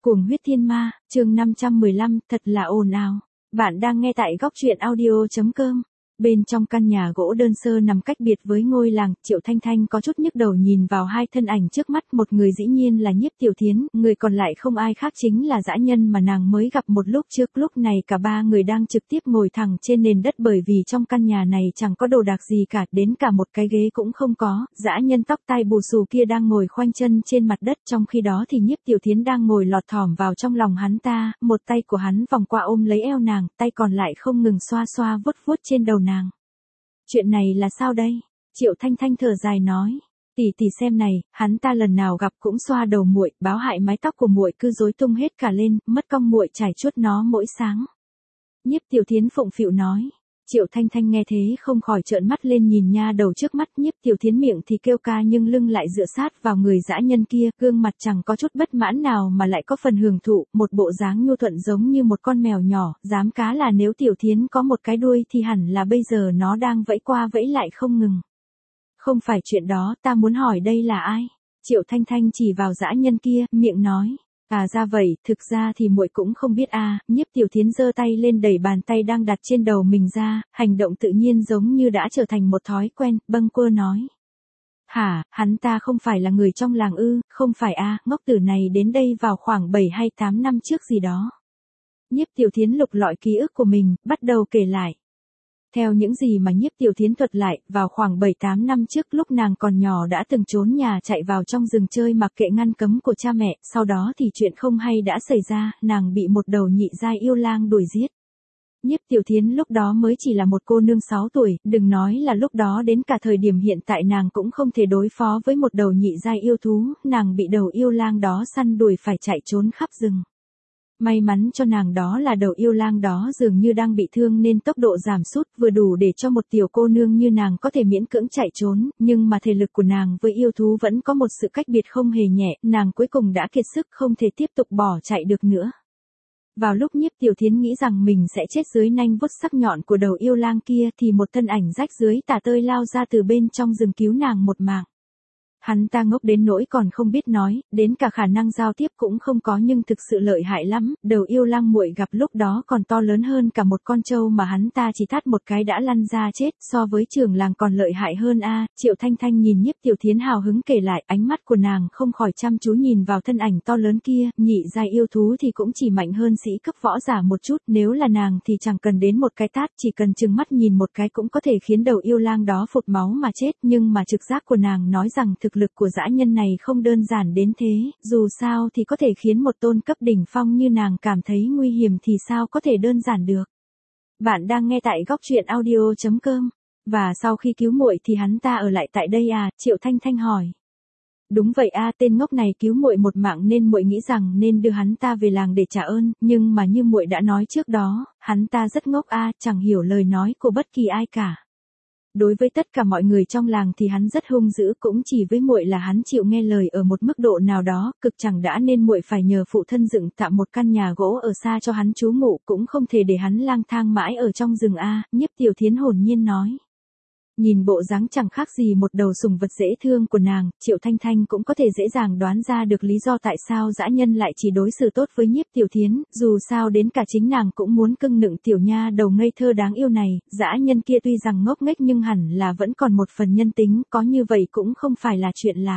Cuồng huyết thiên ma, chương 515, thật là ồn ào. Bạn đang nghe tại góc truyện audio.com. Bên trong căn nhà gỗ đơn sơ nằm cách biệt với ngôi làng, Triệu Thanh Thanh có chút nhức đầu nhìn vào hai thân ảnh trước mắt, một người dĩ nhiên là Nhiếp Tiểu Thiến, người còn lại không ai khác chính là dã nhân mà nàng mới gặp một lúc trước. Lúc này cả ba người đang trực tiếp ngồi thẳng trên nền đất bởi vì trong căn nhà này chẳng có đồ đạc gì cả, đến cả một cái ghế cũng không có. Dã nhân tóc tai bù xù kia đang ngồi khoanh chân trên mặt đất, trong khi đó thì Nhiếp Tiểu Thiến đang ngồi lọt thỏm vào trong lòng hắn ta, một tay của hắn vòng qua ôm lấy eo nàng, tay còn lại không ngừng xoa xoa vuốt vuốt trên đầu nàng. Chuyện này là sao đây? Triệu Thanh Thanh thở dài nói. Tỷ tỷ xem này, hắn ta lần nào gặp cũng xoa đầu muội, báo hại mái tóc của muội cứ rối tung hết cả lên, mất công muội chải chuốt nó mỗi sáng. Nhiếp Tiểu Thiến phụng phịu nói. Triệu Thanh Thanh nghe thế không khỏi trợn mắt lên nhìn nha đầu trước mắt. Nhiếp Tiểu Thiến miệng thì kêu ca nhưng lưng lại dựa sát vào người dã nhân kia, gương mặt chẳng có chút bất mãn nào mà lại có phần hưởng thụ, một bộ dáng nhu thuận giống như một con mèo nhỏ, dám cá là nếu Tiểu Thiến có một cái đuôi thì hẳn là bây giờ nó đang vẫy qua vẫy lại không ngừng. Không phải chuyện đó, ta muốn hỏi đây là ai? Triệu Thanh Thanh chỉ vào dã nhân kia, miệng nói. À ra vậy, thực ra thì muội cũng không biết a. Nhiếp Tiểu Thiến giơ tay lên đẩy bàn tay đang đặt trên đầu mình ra, hành động tự nhiên giống như đã trở thành một thói quen, bâng quơ nói. Hả, hắn ta không phải là người trong làng ư? Không phải a, ngốc tử này đến đây vào khoảng 7 hay 8 năm trước gì đó. Nhiếp Tiểu Thiến lục lọi ký ức của mình, bắt đầu kể lại. Theo những gì mà Nhiếp Tiểu Thiến thuật lại, vào khoảng 7-8 năm trước lúc nàng còn nhỏ đã từng trốn nhà chạy vào trong rừng chơi mặc kệ ngăn cấm của cha mẹ, sau đó thì chuyện không hay đã xảy ra, nàng bị một đầu nhị giai yêu lang đuổi giết. Nhiếp Tiểu Thiến lúc đó mới chỉ là một cô nương 6 tuổi, đừng nói là lúc đó đến cả thời điểm hiện tại nàng cũng không thể đối phó với một đầu nhị giai yêu thú, nàng bị đầu yêu lang đó săn đuổi phải chạy trốn khắp rừng. May mắn cho nàng đó là đầu yêu lang đó dường như đang bị thương nên tốc độ giảm sút vừa đủ để cho một tiểu cô nương như nàng có thể miễn cưỡng chạy trốn, nhưng mà thể lực của nàng với yêu thú vẫn có một sự cách biệt không hề nhẹ, nàng cuối cùng đã kiệt sức không thể tiếp tục bỏ chạy được nữa. Vào lúc Nhiếp Tiểu Thiến nghĩ rằng mình sẽ chết dưới nanh vuốt sắc nhọn của đầu yêu lang kia thì một thân ảnh rách dưới tả tơi lao ra từ bên trong rừng cứu nàng một mạng. Hắn ta ngốc đến nỗi còn không biết nói, đến cả khả năng giao tiếp cũng không có nhưng thực sự lợi hại lắm, đầu yêu lang muội gặp lúc đó còn to lớn hơn cả một con trâu mà hắn ta chỉ tát một cái đã lăn ra chết, so với trưởng làng còn lợi hại hơn a. Triệu Thanh Thanh nhìn Nhiếp Tiểu Thiến hào hứng kể lại, ánh mắt của nàng không khỏi chăm chú nhìn vào thân ảnh to lớn kia, nhị giai yêu thú thì cũng chỉ mạnh hơn sĩ cấp võ giả một chút, nếu là nàng thì chẳng cần đến một cái tát, chỉ cần chừng mắt nhìn một cái cũng có thể khiến đầu yêu lang đó phụt máu mà chết, nhưng mà trực giác của nàng nói rằng thực lực của dã nhân này không đơn giản đến thế, dù sao thì có thể khiến một tôn cấp đỉnh phong như nàng cảm thấy nguy hiểm thì sao có thể đơn giản được. Bạn đang nghe tại góc truyện audio.com. Và sau khi cứu muội thì hắn ta ở lại tại đây à? Triệu Thanh Thanh hỏi. Đúng vậy a, tên ngốc này cứu muội một mạng nên muội nghĩ rằng nên đưa hắn ta về làng để trả ơn, nhưng mà như muội đã nói trước đó, hắn ta rất ngốc a, chẳng hiểu lời nói của bất kỳ ai cả. Đối với tất cả mọi người trong làng thì hắn rất hung dữ, cũng chỉ với muội là hắn chịu nghe lời ở một mức độ nào đó, cực chẳng đã nên muội phải nhờ phụ thân dựng tạm một căn nhà gỗ ở xa cho hắn trú ngụ, cũng không thể để hắn lang thang mãi ở trong rừng a. Nhiếp Tiểu Thiến hồn nhiên nói. Nhìn bộ dáng chẳng khác gì một đầu sùng vật dễ thương của nàng, Triệu Thanh Thanh cũng có thể dễ dàng đoán ra được lý do tại sao dã nhân lại chỉ đối xử tốt với Nhiếp Tiểu Thiến, dù sao đến cả chính nàng cũng muốn cưng nựng tiểu nha đầu ngây thơ đáng yêu này, dã nhân kia tuy rằng ngốc nghếch nhưng hẳn là vẫn còn một phần nhân tính, có như vậy cũng không phải là chuyện lạ.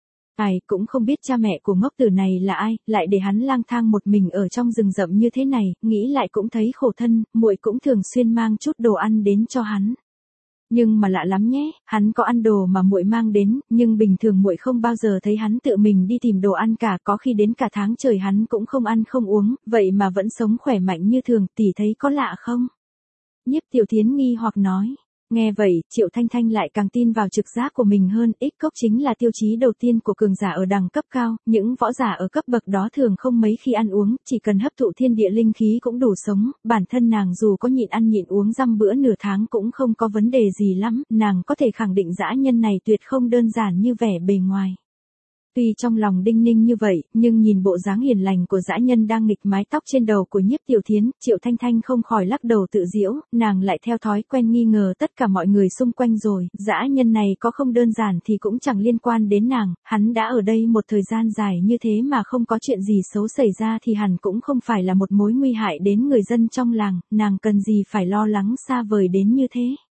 Ai cũng không biết cha mẹ của ngốc tử này là ai, lại để hắn lang thang một mình ở trong rừng rậm như thế này, nghĩ lại cũng thấy khổ thân, muội cũng thường xuyên mang chút đồ ăn đến cho hắn. Nhưng mà lạ lắm nhé, hắn có ăn đồ mà muội mang đến, nhưng bình thường muội không bao giờ thấy hắn tự mình đi tìm đồ ăn cả, có khi đến cả tháng trời hắn cũng không ăn không uống, vậy mà vẫn sống khỏe mạnh như thường, tỷ thấy có lạ không? Nhiếp Tiểu Thiến nghi hoặc nói. Nghe vậy, Triệu Thanh Thanh lại càng tin vào trực giác của mình hơn, ích cốc chính là tiêu chí đầu tiên của cường giả ở đẳng cấp cao, những võ giả ở cấp bậc đó thường không mấy khi ăn uống, chỉ cần hấp thụ thiên địa linh khí cũng đủ sống, bản thân nàng dù có nhịn ăn nhịn uống dăm bữa nửa tháng cũng không có vấn đề gì lắm, nàng có thể khẳng định dã nhân này tuyệt không đơn giản như vẻ bề ngoài. Tuy trong lòng đinh ninh như vậy, nhưng nhìn bộ dáng hiền lành của dã nhân đang nghịch mái tóc trên đầu của Nhiếp Tiểu Thiến, Triệu Thanh Thanh không khỏi lắc đầu tự giễu, nàng lại theo thói quen nghi ngờ tất cả mọi người xung quanh rồi, dã nhân này có không đơn giản thì cũng chẳng liên quan đến nàng, hắn đã ở đây một thời gian dài như thế mà không có chuyện gì xấu xảy ra thì hẳn cũng không phải là một mối nguy hại đến người dân trong làng, nàng cần gì phải lo lắng xa vời đến như thế.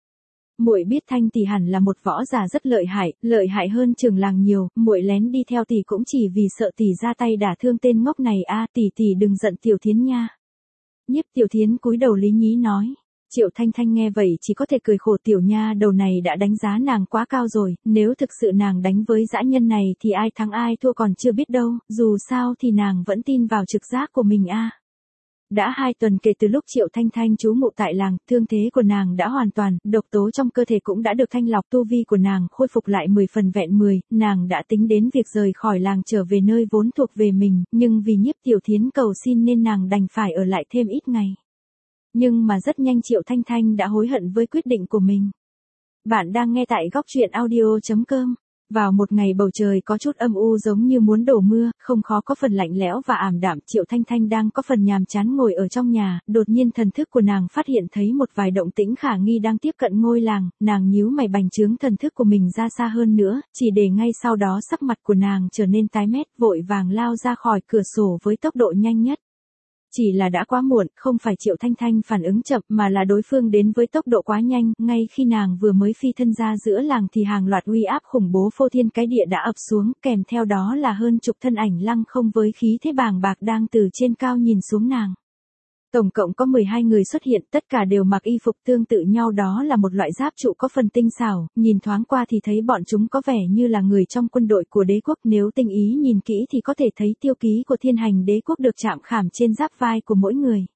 Muội biết Thanh tỷ hẳn là một võ giả rất lợi hại hơn trường làng nhiều, muội lén đi theo tỷ cũng chỉ vì sợ tỷ ra tay đả thương tên ngốc này a, tỷ đừng giận Tiểu Thiến nha. Nhiếp Tiểu Thiến cúi đầu lý nhí nói. Triệu Thanh Thanh nghe vậy chỉ có thể cười khổ, tiểu nha đầu này đã đánh giá nàng quá cao rồi, nếu thực sự nàng đánh với dã nhân này thì ai thắng ai thua còn chưa biết đâu, dù sao thì nàng vẫn tin vào trực giác của mình a. Đã 2 tuần kể từ lúc Triệu Thanh Thanh trú ngụ tại làng, thương thế của nàng đã hoàn toàn, độc tố trong cơ thể cũng đã được thanh lọc, tu vi của nàng khôi phục lại 10 phần vẹn 10, nàng đã tính đến việc rời khỏi làng trở về nơi vốn thuộc về mình, nhưng vì Nhiếp Tiểu Thiến cầu xin nên nàng đành phải ở lại thêm ít ngày. Nhưng mà rất nhanh Triệu Thanh Thanh đã hối hận với quyết định của mình. Bạn đang nghe tại góc truyện audio.com. Vào một ngày bầu trời có chút âm u giống như muốn đổ mưa, không khó có phần lạnh lẽo và ảm đạm, Triệu Thanh Thanh đang có phần nhàm chán ngồi ở trong nhà, đột nhiên thần thức của nàng phát hiện thấy một vài động tĩnh khả nghi đang tiếp cận ngôi làng, nàng nhíu mày bành trướng thần thức của mình ra xa hơn nữa, chỉ để ngay sau đó sắc mặt của nàng trở nên tái mét, vội vàng lao ra khỏi cửa sổ với tốc độ nhanh nhất. Chỉ là đã quá muộn, không phải Triệu Thanh Thanh phản ứng chậm mà là đối phương đến với tốc độ quá nhanh, ngay khi nàng vừa mới phi thân ra giữa làng thì hàng loạt uy áp khủng bố phô thiên cái địa đã ập xuống, kèm theo đó là hơn chục thân ảnh lăng không với khí thế bàng bạc đang từ trên cao nhìn xuống nàng. Tổng cộng có 12 người xuất hiện, tất cả đều mặc y phục tương tự nhau, đó là một loại giáp trụ có phần tinh xảo, nhìn thoáng qua thì thấy bọn chúng có vẻ như là người trong quân đội của đế quốc, nếu tinh ý nhìn kỹ thì có thể thấy tiêu ký của Thiên Hành đế quốc được chạm khảm trên giáp vai của mỗi người.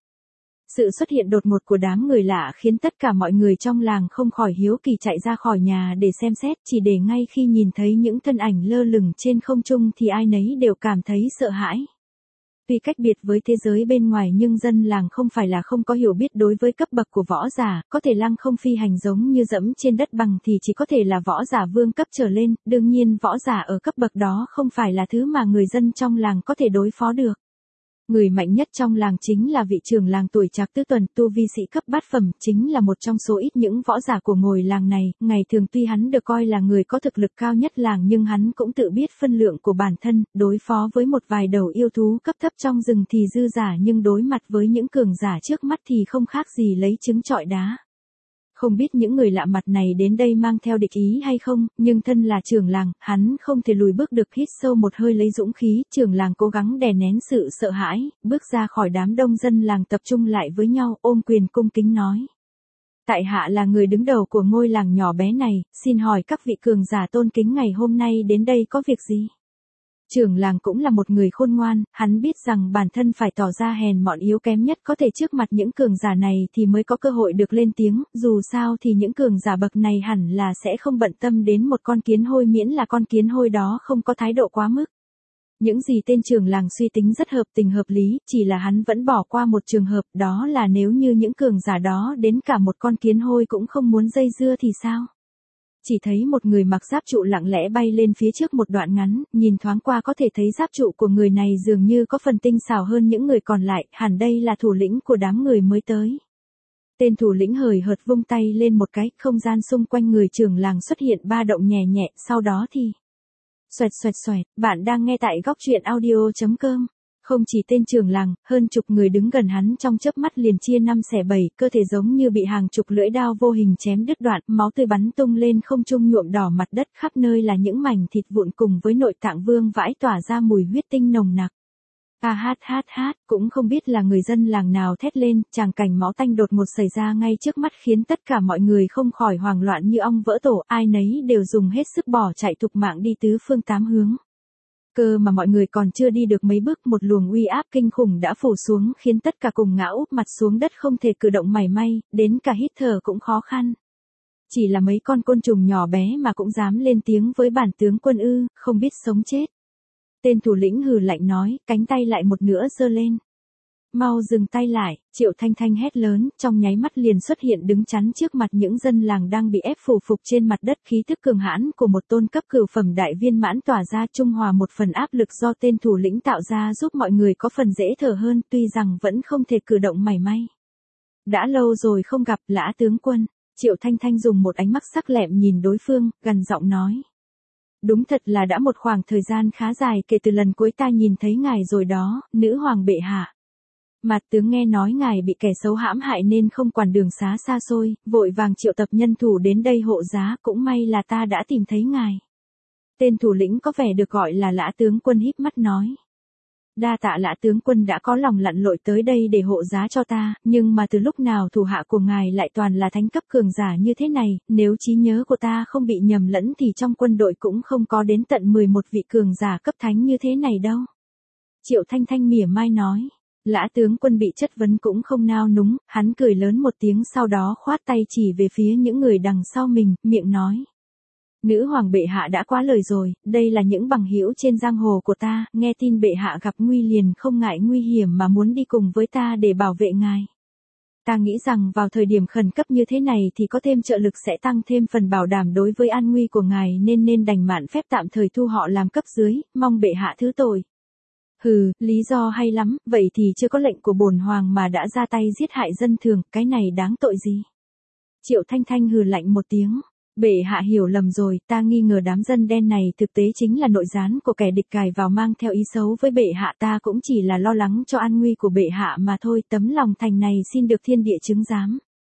Sự xuất hiện đột ngột của đám người lạ khiến tất cả mọi người trong làng không khỏi hiếu kỳ chạy ra khỏi nhà để xem xét, chỉ để ngay khi nhìn thấy những thân ảnh lơ lửng trên không trung thì ai nấy đều cảm thấy sợ hãi. Tuy cách biệt với thế giới bên ngoài nhưng dân làng không phải là không có hiểu biết đối với cấp bậc của võ giả, có thể lăng không phi hành giống như dẫm trên đất bằng thì chỉ có thể là võ giả vương cấp trở lên, đương nhiên võ giả ở cấp bậc đó không phải là thứ mà người dân trong làng có thể đối phó được. Người mạnh nhất trong làng chính là vị trưởng làng tuổi Trạc Tứ Tuần, tu vi sĩ cấp bát phẩm, chính là một trong số ít những võ giả của ngôi làng này, ngày thường tuy hắn được coi là người có thực lực cao nhất làng nhưng hắn cũng tự biết phân lượng của bản thân, đối phó với một vài đầu yêu thú cấp thấp trong rừng thì dư giả nhưng đối mặt với những cường giả trước mắt thì không khác gì lấy trứng trọi đá. Không biết những người lạ mặt này đến đây mang theo địch ý hay không, nhưng thân là trưởng làng, hắn không thể lùi bước được, hít sâu một hơi lấy dũng khí, trưởng làng cố gắng đè nén sự sợ hãi, bước ra khỏi đám đông dân làng tập trung lại với nhau, ôm quyền cung kính nói. Tại hạ là người đứng đầu của ngôi làng nhỏ bé này, xin hỏi các vị cường giả tôn kính ngày hôm nay đến đây có việc gì? Trưởng làng cũng là một người khôn ngoan, hắn biết rằng bản thân phải tỏ ra hèn mọn yếu kém nhất có thể trước mặt những cường giả này thì mới có cơ hội được lên tiếng, dù sao thì những cường giả bậc này hẳn là sẽ không bận tâm đến một con kiến hôi miễn là con kiến hôi đó không có thái độ quá mức. Những gì tên trưởng làng suy tính rất hợp tình hợp lý, chỉ là hắn vẫn bỏ qua một trường hợp, đó là nếu như những cường giả đó đến cả một con kiến hôi cũng không muốn dây dưa thì sao? Chỉ thấy một người mặc giáp trụ lặng lẽ bay lên phía trước một đoạn ngắn, nhìn thoáng qua có thể thấy giáp trụ của người này dường như có phần tinh xảo hơn những người còn lại, hẳn đây là thủ lĩnh của đám người mới tới. Tên thủ lĩnh hời hợt vung tay lên một cái, không gian xung quanh người trưởng làng xuất hiện ba động nhẹ nhẹ, sau đó thì xoẹt xoẹt xoẹt, bạn đang nghe tại góc truyện audio.com. Không chỉ tên trưởng làng, hơn chục người đứng gần hắn trong chớp mắt liền chia 5 xẻ 7, cơ thể giống như bị hàng chục lưỡi đao vô hình chém đứt đoạn, máu tươi bắn tung lên không trung nhuộm đỏ mặt đất, khắp nơi là những mảnh thịt vụn cùng với nội tạng vương vãi tỏa ra mùi huyết tinh nồng nặc. Hát, cũng không biết là người dân làng nào thét lên, tràng cảnh máu tanh đột ngột xảy ra ngay trước mắt khiến tất cả mọi người không khỏi hoảng loạn như ong vỡ tổ, ai nấy đều dùng hết sức bỏ chạy thục mạng đi tứ phương tám hướng. Cơ mà mọi người còn chưa đi được mấy bước, một luồng uy áp kinh khủng đã phủ xuống khiến tất cả cùng ngã úp mặt xuống đất không thể cử động mảy may, đến cả hít thở cũng khó khăn. Chỉ là mấy con côn trùng nhỏ bé mà cũng dám lên tiếng với bản tướng quân ư, không biết sống chết. Tên thủ lĩnh hừ lạnh nói, cánh tay lại một nữa giơ lên. Mau dừng tay lại, Triệu Thanh Thanh hét lớn, trong nháy mắt liền xuất hiện đứng chắn trước mặt những dân làng đang bị ép phủ phục trên mặt đất, khí thức cường hãn của một tôn cấp cửu phẩm đại viên mãn tỏa ra, trung hòa một phần áp lực do tên thủ lĩnh tạo ra, giúp mọi người có phần dễ thở hơn, tuy rằng vẫn không thể cử động mảy may. Đã lâu rồi không gặp, Lã tướng quân. Triệu Thanh Thanh dùng một ánh mắt sắc lẹm nhìn đối phương, gằn giọng nói. Đúng thật là đã một khoảng thời gian khá dài kể từ lần cuối ta nhìn thấy ngài rồi đó, nữ hoàng bệ hạ. Mạt tướng nghe nói ngài bị kẻ xấu hãm hại nên không quản đường xá xa xôi, vội vàng triệu tập nhân thủ đến đây hộ giá, cũng may là ta đã tìm thấy ngài. Tên thủ lĩnh có vẻ được gọi là Lã tướng quân híp mắt nói. Đa tạ Lã tướng quân đã có lòng lặn lội tới đây để hộ giá cho ta, nhưng mà từ lúc nào thủ hạ của ngài lại toàn là thánh cấp cường giả như thế này, nếu trí nhớ của ta không bị nhầm lẫn thì trong quân đội cũng không có đến tận 11 vị cường giả cấp thánh như thế này đâu. Triệu Thanh Thanh mỉa mai nói. Lã tướng quân bị chất vấn cũng không nao núng, hắn cười lớn một tiếng sau đó khoát tay chỉ về phía những người đằng sau mình, miệng nói. Nữ hoàng bệ hạ đã quá lời rồi, đây là những bằng hữu trên giang hồ của ta, nghe tin bệ hạ gặp nguy liền không ngại nguy hiểm mà muốn đi cùng với ta để bảo vệ ngài. Ta nghĩ rằng vào thời điểm khẩn cấp như thế này thì có thêm trợ lực sẽ tăng thêm phần bảo đảm đối với an nguy của ngài nên đành mạn phép tạm thời thu họ làm cấp dưới, mong bệ hạ thứ tội. Hừ, lý do hay lắm, vậy thì chưa có lệnh của bổn hoàng mà đã ra tay giết hại dân thường, cái này đáng tội gì? Triệu Thanh Thanh hừ lạnh một tiếng. Bệ hạ hiểu lầm rồi, ta nghi ngờ đám dân đen này thực tế chính là nội gián của kẻ địch cài vào mang theo ý xấu với bệ hạ, ta cũng chỉ là lo lắng cho an nguy của bệ hạ mà thôi, tấm lòng thành này xin được thiên địa chứng giám.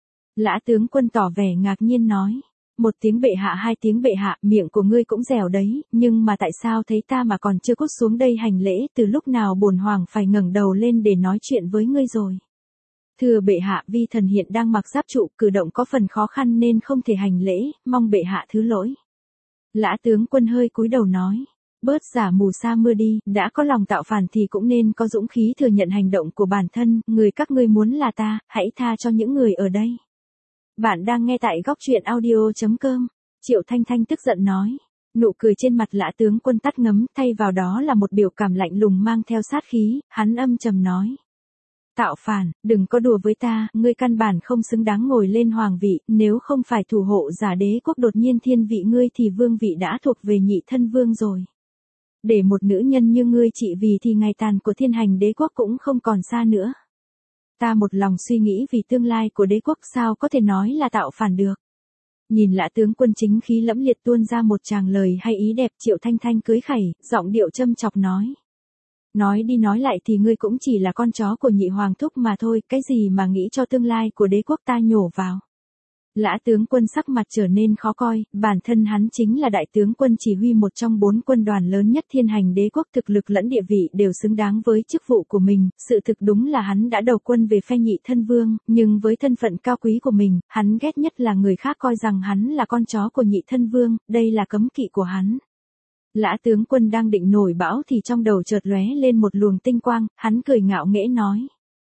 Lã tướng quân tỏ vẻ ngạc nhiên nói. Một tiếng bệ hạ, hai tiếng bệ hạ, miệng của ngươi cũng dẻo đấy, nhưng mà tại sao thấy ta mà còn chưa cút xuống đây hành lễ, từ lúc nào bổn hoàng phải ngẩng đầu lên để nói chuyện với ngươi rồi. Thưa bệ hạ, vi thần hiện đang mặc giáp trụ, cử động có phần khó khăn nên không thể hành lễ, mong bệ hạ thứ lỗi. Lã tướng quân hơi cúi đầu nói. Bớt giả mù sa mưa đi, đã có lòng tạo phản thì cũng nên có dũng khí thừa nhận hành động của bản thân, người các ngươi muốn là ta, hãy tha cho những người ở đây. Bạn đang nghe tại góc truyện audio.com. Triệu Thanh Thanh tức giận nói. Nụ cười trên mặt Lã tướng quân tắt ngấm, thay vào đó là một biểu cảm lạnh lùng mang theo sát khí, hắn âm trầm nói. Tạo phản, đừng có đùa với ta, ngươi căn bản không xứng đáng ngồi lên hoàng vị, nếu không phải thủ hộ giả đế quốc đột nhiên thiên vị ngươi thì vương vị đã thuộc về nhị thân vương rồi. Để một nữ nhân như ngươi trị vì thì ngày tàn của thiên hành đế quốc cũng không còn xa nữa. Ta một lòng suy nghĩ vì tương lai của đế quốc, sao có thể nói là tạo phản được. Nhìn Lã tướng quân chính khí lẫm liệt tuôn ra một tràng lời hay ý đẹp, Triệu Thanh Thanh cưới khẩy, giọng điệu châm chọc nói. Nói đi nói lại thì ngươi cũng chỉ là con chó của nhị hoàng thúc mà thôi, cái gì mà nghĩ cho tương lai của đế quốc ta nhổ vào. Lã tướng quân sắc mặt trở nên khó coi, bản thân hắn chính là đại tướng quân chỉ huy một trong 4 quân đoàn lớn nhất thiên hành đế quốc, thực lực lẫn địa vị đều xứng đáng với chức vụ của mình, sự thực đúng là hắn đã đầu quân về phe nhị thân vương, nhưng với thân phận cao quý của mình, hắn ghét nhất là người khác coi rằng hắn là con chó của nhị thân vương, đây là cấm kỵ của hắn. Lã tướng quân đang định nổi bão thì trong đầu chợt lóe lên một luồng tinh quang, hắn cười ngạo nghễ nói.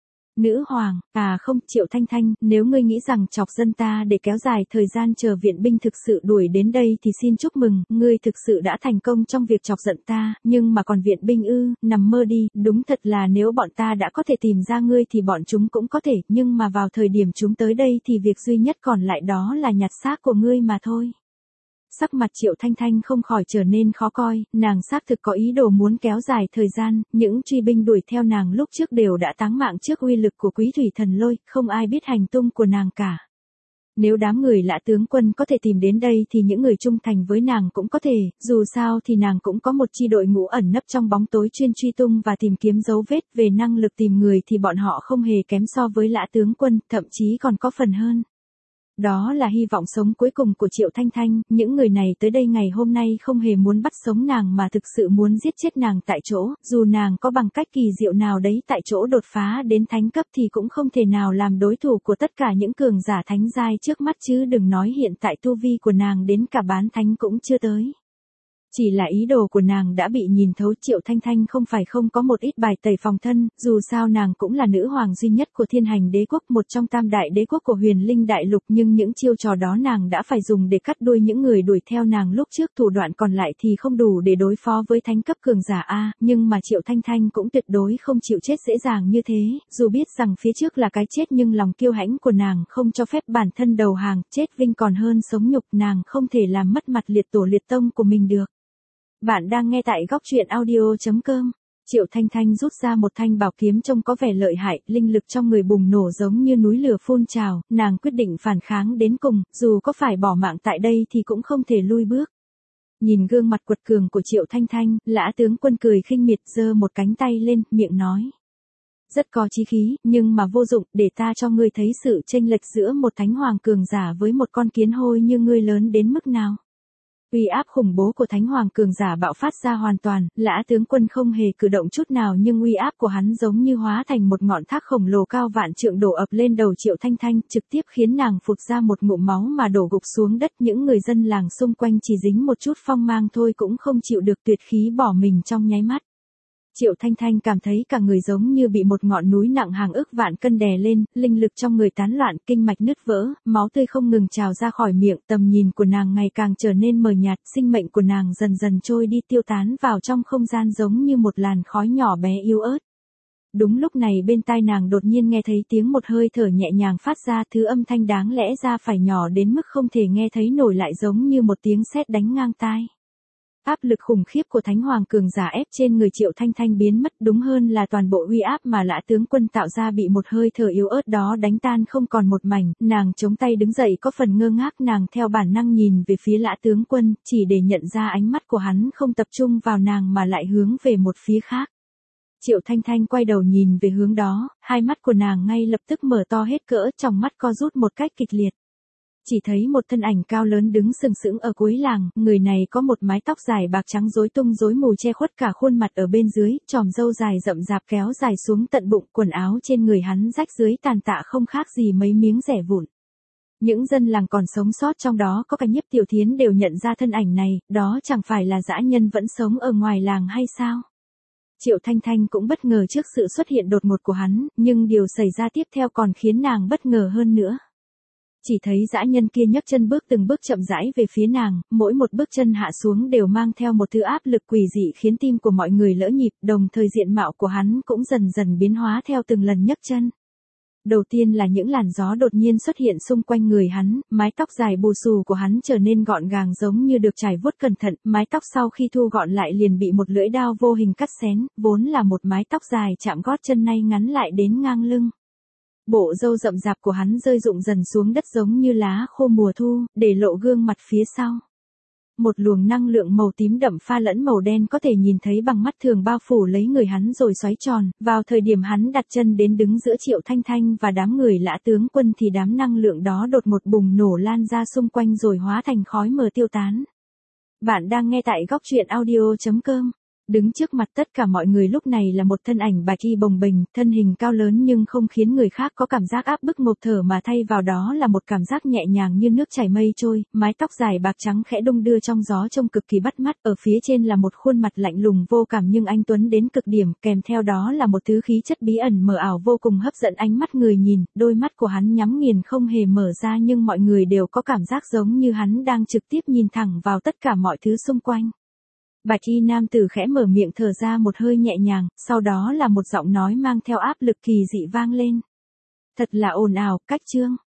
Nữ hoàng, không, Triệu Thanh Thanh, nếu ngươi nghĩ rằng chọc dân ta để kéo dài thời gian chờ viện binh thực sự đuổi đến đây thì xin chúc mừng, ngươi thực sự đã thành công trong việc chọc giận ta, nhưng mà còn viện binh ư, nằm mơ đi, đúng thật là nếu bọn ta đã có thể tìm ra ngươi thì bọn chúng cũng có thể, nhưng mà vào thời điểm chúng tới đây thì việc duy nhất còn lại đó là nhặt xác của ngươi mà thôi. Sắc mặt Triệu Thanh Thanh không khỏi trở nên khó coi, nàng xác thực có ý đồ muốn kéo dài thời gian, những truy binh đuổi theo nàng lúc trước đều đã táng mạng trước uy lực của Quý Thủy Thần Lôi, không ai biết hành tung của nàng cả. Nếu đám người Lã tướng quân có thể tìm đến đây thì những người trung thành với nàng cũng có thể, dù sao thì nàng cũng có một chi đội ngũ ẩn nấp trong bóng tối chuyên truy tung và tìm kiếm dấu vết, về năng lực tìm người thì bọn họ không hề kém so với Lã tướng quân, thậm chí còn có phần hơn. Đó là hy vọng sống cuối cùng của Triệu Thanh Thanh, những người này tới đây ngày hôm nay không hề muốn bắt sống nàng mà thực sự muốn giết chết nàng tại chỗ, dù nàng có bằng cách kỳ diệu nào đấy tại chỗ đột phá đến thánh cấp thì cũng không thể nào làm đối thủ của tất cả những cường giả thánh giai trước mắt, chứ đừng nói hiện tại tu vi của nàng đến cả bán thánh cũng chưa tới. Chỉ là ý đồ của nàng đã bị nhìn thấu. Triệu Thanh Thanh không phải không có một ít bài tẩy phòng thân, dù sao nàng cũng là nữ hoàng duy nhất của Thiên Hành Đế quốc, một trong tam đại đế quốc của Huyền Linh Đại Lục, nhưng những chiêu trò đó nàng đã phải dùng để cắt đuôi những người đuổi theo nàng lúc trước, thủ đoạn còn lại thì không đủ để đối phó với thánh cấp cường giả a, nhưng mà Triệu Thanh Thanh cũng tuyệt đối không chịu chết dễ dàng như thế, dù biết rằng phía trước là cái chết nhưng lòng kiêu hãnh của nàng không cho phép bản thân đầu hàng, chết vinh còn hơn sống nhục, nàng không thể làm mất mặt liệt tổ liệt tông của mình được. Bạn đang nghe tại góc truyện audio.com. Triệu Thanh Thanh rút ra một thanh bảo kiếm trông có vẻ lợi hại, linh lực trong người bùng nổ giống như núi lửa phun trào, nàng quyết định phản kháng đến cùng, dù có phải bỏ mạng tại đây thì cũng không thể lui bước. Nhìn gương mặt quật cường của Triệu Thanh Thanh, Lã tướng quân cười khinh miệt, giơ một cánh tay lên, miệng nói. Rất có chí khí, nhưng mà vô dụng, để ta cho ngươi thấy sự chênh lệch giữa một thánh hoàng cường giả với một con kiến hôi như ngươi lớn đến mức nào. Uy áp khủng bố của thánh hoàng cường giả bạo phát ra hoàn toàn, Lã tướng quân không hề cử động chút nào nhưng uy áp của hắn giống như hóa thành một ngọn thác khổng lồ cao vạn trượng đổ ập lên đầu Triệu Thanh Thanh, trực tiếp khiến nàng phụt ra một ngụm máu mà đổ gục xuống đất. Những người dân làng xung quanh chỉ dính một chút phong mang thôi cũng không chịu được, tuyệt khí bỏ mình trong nháy mắt. Triệu Thanh Thanh cảm thấy cả người giống như bị một ngọn núi nặng hàng ức vạn cân đè lên, linh lực trong người tán loạn, kinh mạch nứt vỡ, máu tươi không ngừng trào ra khỏi miệng, tầm nhìn của nàng ngày càng trở nên mờ nhạt, sinh mệnh của nàng dần dần trôi đi, tiêu tán vào trong không gian giống như một làn khói nhỏ bé yếu ớt. Đúng lúc này bên tai nàng đột nhiên nghe thấy tiếng một hơi thở nhẹ nhàng phát ra, thứ âm thanh đáng lẽ ra phải nhỏ đến mức không thể nghe thấy nổi lại giống như một tiếng sét đánh ngang tai. Áp lực khủng khiếp của thánh hoàng cường giả ép trên người Triệu Thanh Thanh biến mất, đúng hơn là toàn bộ uy áp mà Lã tướng quân tạo ra bị một hơi thở yếu ớt đó đánh tan không còn một mảnh. Nàng chống tay đứng dậy có phần ngơ ngác, nàng theo bản năng nhìn về phía Lã tướng quân, chỉ để nhận ra ánh mắt của hắn không tập trung vào nàng mà lại hướng về một phía khác. Triệu Thanh Thanh quay đầu nhìn về hướng đó, hai mắt của nàng ngay lập tức mở to hết cỡ, trong mắt co rút một cách kịch liệt. Chỉ thấy một thân ảnh cao lớn đứng sừng sững ở cuối làng, người này có một mái tóc dài bạc trắng rối tung rối mù che khuất cả khuôn mặt ở bên dưới, chòm râu dài rậm rạp kéo dài xuống tận bụng, quần áo trên người hắn rách dưới tàn tạ không khác gì mấy miếng rẻ vụn. Những dân làng còn sống sót trong đó có cả Nhiếp Tiểu Thiến đều nhận ra thân ảnh này, đó chẳng phải là dã nhân vẫn sống ở ngoài làng hay sao? Triệu Thanh Thanh cũng bất ngờ trước sự xuất hiện đột ngột của hắn, nhưng điều xảy ra tiếp theo còn khiến nàng bất ngờ hơn nữa. Chỉ thấy dã nhân kia nhấc chân bước từng bước chậm rãi về phía nàng, mỗi một bước chân hạ xuống đều mang theo một thứ áp lực quỷ dị khiến tim của mọi người lỡ nhịp, đồng thời diện mạo của hắn cũng dần dần biến hóa theo từng lần nhấc chân. Đầu tiên là những làn gió đột nhiên xuất hiện xung quanh người hắn, mái tóc dài bù xù của hắn trở nên gọn gàng giống như được trải vuốt cẩn thận, mái tóc sau khi thu gọn lại liền bị một lưỡi dao vô hình cắt xén, vốn là một mái tóc dài chạm gót chân nay ngắn lại đến ngang lưng. Bộ râu rậm rạp của hắn rơi rụng dần xuống đất giống như lá khô mùa thu, để lộ gương mặt phía sau. Một luồng năng lượng màu tím đậm pha lẫn màu đen có thể nhìn thấy bằng mắt thường bao phủ lấy người hắn rồi xoáy tròn, vào thời điểm hắn đặt chân đến đứng giữa Triệu Thanh Thanh và đám người Lã tướng quân thì đám năng lượng đó đột ngột bùng nổ lan ra xung quanh rồi hóa thành khói mờ tiêu tán. Bạn đang nghe tại góc truyện audio.com. Đứng trước mặt tất cả mọi người lúc này là một thân ảnh bạch y bồng bềnh, thân hình cao lớn nhưng không khiến người khác có cảm giác áp bức ngộp thở mà thay vào đó là một cảm giác nhẹ nhàng như nước chảy mây trôi, mái tóc dài bạc trắng khẽ đung đưa trong gió trông cực kỳ bắt mắt, ở phía trên là một khuôn mặt lạnh lùng vô cảm nhưng anh tuấn đến cực điểm, kèm theo đó là một thứ khí chất bí ẩn mờ ảo vô cùng hấp dẫn ánh mắt người nhìn, đôi mắt của hắn nhắm nghiền không hề mở ra nhưng mọi người đều có cảm giác giống như hắn đang trực tiếp nhìn thẳng vào tất cả mọi thứ xung quanh. Bạch y nam tử khẽ mở miệng thở ra một hơi nhẹ nhàng, sau đó là một giọng nói mang theo áp lực kỳ dị vang lên. Thật là ồn ào, cách chương.